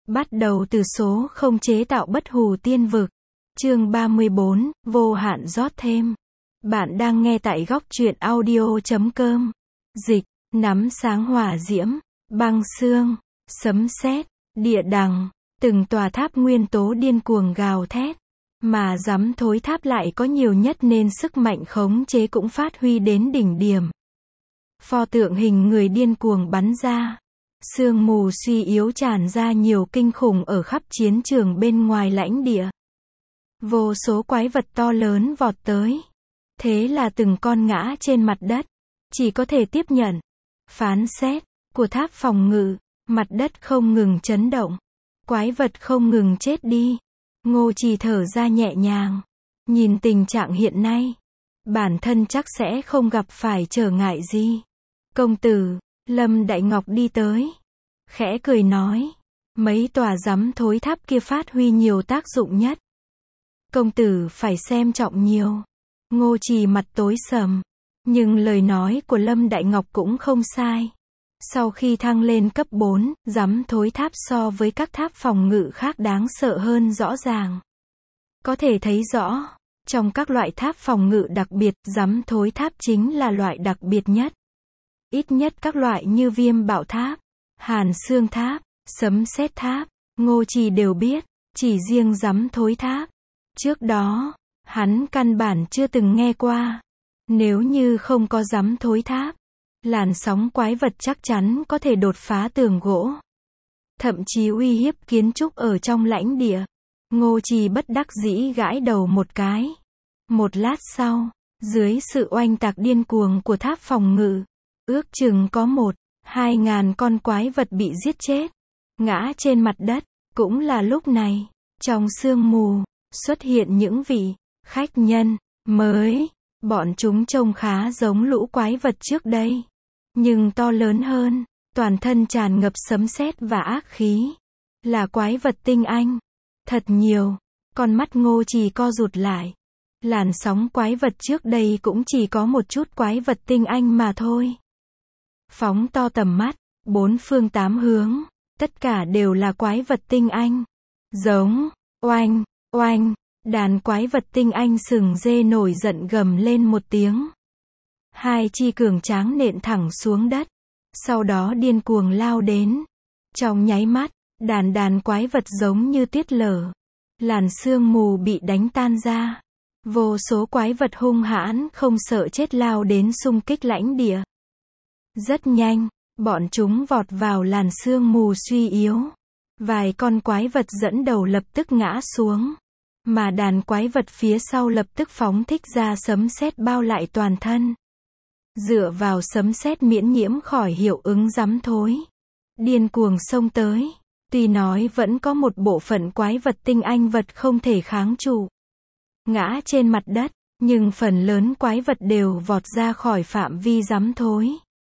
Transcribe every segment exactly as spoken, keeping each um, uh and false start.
Bắt đầu từ số không chế tạo bất hủ tiên vực. Chương ba mươi bốn, vô hạn rót thêm. Bạn đang nghe tại góc truyện audio chấm com. Dịch, nắm sáng hỏa diễm, băng xương, sấm sét, địa đằng, từng tòa tháp nguyên tố điên cuồng gào thét. Mà dám thối tháp lại có nhiều nhất nên sức mạnh khống chế cũng phát huy đến đỉnh điểm. Pho tượng hình người điên cuồng bắn ra. Sương mù suy yếu tràn ra nhiều kinh khủng ở khắp chiến trường bên ngoài lãnh địa. Vô số quái vật to lớn vọt tới. Thế là từng con ngã trên mặt đất. Chỉ có thể tiếp nhận phán xét của tháp phòng ngự. Mặt đất không ngừng chấn động. Quái vật không ngừng chết đi. Ngô Trì thở ra nhẹ nhàng. Nhìn tình trạng hiện nay, bản thân chắc sẽ không gặp phải trở ngại gì. Công tử, Lâm Đại Ngọc đi tới. Khẽ cười nói. Mấy tòa giám thối tháp kia phát huy nhiều tác dụng nhất. Công tử phải xem trọng nhiều. Ngô Trì mặt tối sầm. Nhưng lời nói của Lâm Đại Ngọc cũng không sai. Sau khi thăng lên cấp bốn, giám thối tháp so với các tháp phòng ngự khác đáng sợ hơn rõ ràng. Có thể thấy rõ, trong các loại tháp phòng ngự đặc biệt, giám thối tháp chính là loại đặc biệt nhất. Ít nhất các loại như viêm bạo tháp, hàn xương tháp, sấm sét tháp, Ngô Trì đều biết, chỉ riêng giám thối tháp. Trước đó, hắn căn bản chưa từng nghe qua. Nếu như không có giám thối tháp, làn sóng quái vật chắc chắn có thể đột phá tường gỗ. Thậm chí uy hiếp kiến trúc ở trong lãnh địa. Ngô Trì bất đắc dĩ gãi đầu một cái. Một lát sau, dưới sự oanh tạc điên cuồng của tháp phòng ngự, ước chừng có một, hai ngàn con quái vật bị giết chết, ngã trên mặt đất. Cũng là lúc này, trong sương mù, xuất hiện những vị khách nhân mới. Bọn chúng trông khá giống lũ quái vật trước đây, nhưng to lớn hơn, toàn thân tràn ngập sấm sét và ác khí. Là quái vật tinh anh. Thật nhiều. Con mắt Ngô Trì co rụt lại. Làn sóng quái vật trước đây cũng chỉ có một chút quái vật tinh anh mà thôi. Phóng to tầm mắt, bốn phương tám hướng, tất cả đều là quái vật tinh anh. Giống, oanh, oanh, đàn quái vật tinh anh sừng dê nổi giận gầm lên một tiếng. Hai chi cường tráng nện thẳng xuống đất. Sau đó điên cuồng lao đến. Trong nháy mắt, đàn đàn quái vật giống như tuyết lở. Làn sương mù bị đánh tan ra. Vô số quái vật hung hãn không sợ chết lao đến xung kích lãnh địa. Rất nhanh, bọn chúng vọt vào làn sương mù suy yếu. Vài con quái vật dẫn đầu lập tức ngã xuống. Mà đàn quái vật phía sau lập tức phóng thích ra sấm sét bao lại toàn thân. Dựa vào sấm sét miễn nhiễm khỏi hiệu ứng giám thối. Điên cuồng xông tới. Tuy nói vẫn có một bộ phận quái vật tinh anh vật không thể kháng trụ. Ngã trên mặt đất, nhưng phần lớn quái vật đều vọt ra khỏi phạm vi giám thối.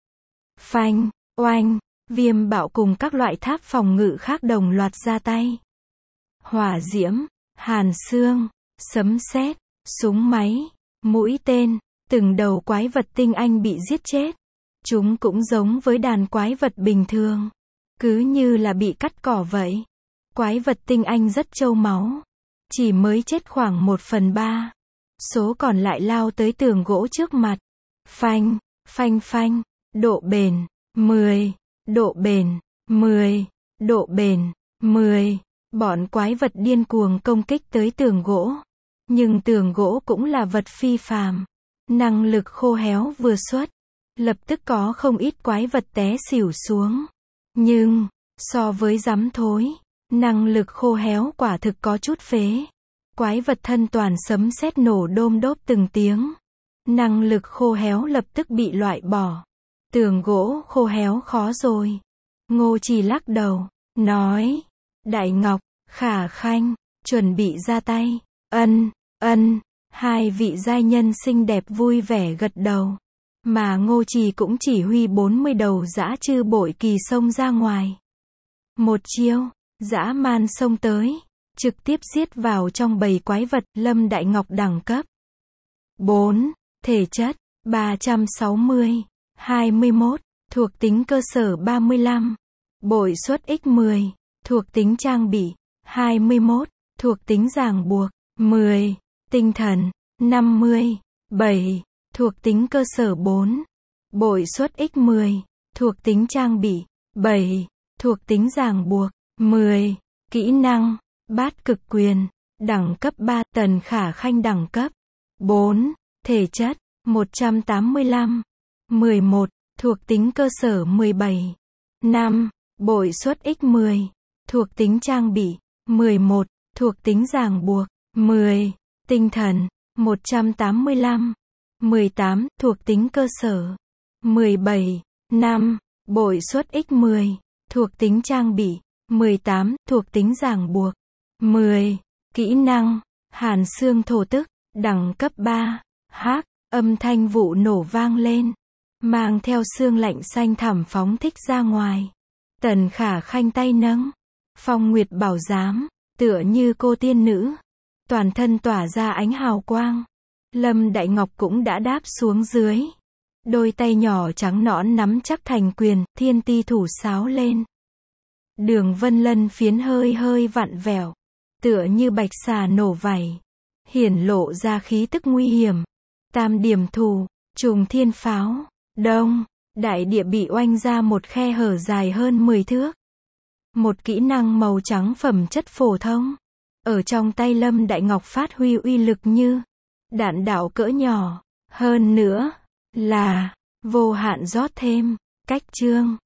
Phanh, oanh, viêm bạo cùng các loại tháp phòng ngự khác đồng loạt ra tay. Hỏa diễm, hàn xương, sấm sét, súng máy, mũi tên, từng đầu quái vật tinh anh bị giết chết. Chúng cũng giống với đàn quái vật bình thường. Cứ như là bị cắt cỏ vậy. Quái vật tinh anh rất trâu máu. Chỉ mới chết khoảng một phần ba. Số còn lại lao tới tường gỗ trước mặt. Phanh, phanh phanh, độ bền, mười, độ bền, mười, độ bền, mười. Bọn quái vật điên cuồng công kích tới tường gỗ. Nhưng tường gỗ cũng là vật phi phàm. Năng lực khô héo vừa xuất. Lập tức có không ít quái vật té xỉu xuống. Nhưng, so với giám thối, năng lực khô héo quả thực có chút phế. Quái vật thân toàn sấm sét nổ đôm đốp từng tiếng. Năng lực khô héo lập tức bị loại bỏ. Tường gỗ khô héo khó rồi. Ngô Trì lắc đầu, nói. Đại Ngọc, Khả Khanh, chuẩn bị ra tay. Ân, ân, hai vị giai nhân xinh đẹp vui vẻ gật đầu. Mà Ngô Trì cũng chỉ huy bốn mươi đầu dã chư bội kỳ xông ra ngoài. Một chiêu, dã man xông tới, trực tiếp giết vào trong bầy quái vật. Lâm Đại Ngọc đẳng cấp bốn, thể chất ba trăm sáu mươi, hai mươi mốt, thuộc tính cơ sở ba mươi lăm, bội suất nhân mười, Thuộc tính trang bị, hai mươi mốt. Thuộc tính ràng buộc, mười. Tinh thần, năm mươi. bảy. Thuộc tính cơ sở bốn. Bội suất nhân mười. Thuộc tính trang bị, bảy. Thuộc tính ràng buộc, mười. Kỹ năng, bát cực quyền, đẳng cấp ba. Tần Khả Khanh đẳng cấp bốn. Thể chất, một trăm tám mươi lăm. mười một. Thuộc tính cơ sở mười bảy. năm. Bội suất nhân mười. Thuộc tính trang bị, mười một. Thuộc tính ràng buộc, mười. Tinh thần, một trăm tám mươi lăm. mười tám. Thuộc tính cơ sở, mười bảy. năm. Bội suất nhân mười. Thuộc tính trang bị, mười tám. Thuộc tính ràng buộc, mười. Kỹ năng, Hàn Xương Thổ Tức, đẳng cấp ba. Hắc, âm thanh vụ nổ vang lên, mang theo xương lạnh xanh thẳm phóng thích ra ngoài. Tần Khả Khanh tay nâng Phong Nguyệt Bảo Giám, tựa như cô tiên nữ, toàn thân tỏa ra ánh hào quang. Lâm Đại Ngọc cũng đã đáp xuống dưới, đôi tay nhỏ trắng nõn nắm chắc thành quyền, thiên ti thủ sáo lên. Đường vân lân phiến hơi hơi vặn vẹo, tựa như bạch xà nổ vảy, hiển lộ ra khí tức nguy hiểm. Tam điểm thù, trùng thiên pháo, đông, đại địa bị oanh ra một khe hở dài hơn mười thước. Một kỹ năng màu trắng phẩm chất phổ thông, ở trong tay Lâm Đại Ngọc phát huy uy lực như đạn đạo cỡ nhỏ, hơn nữa là vô hạn rót thêm. Cách chương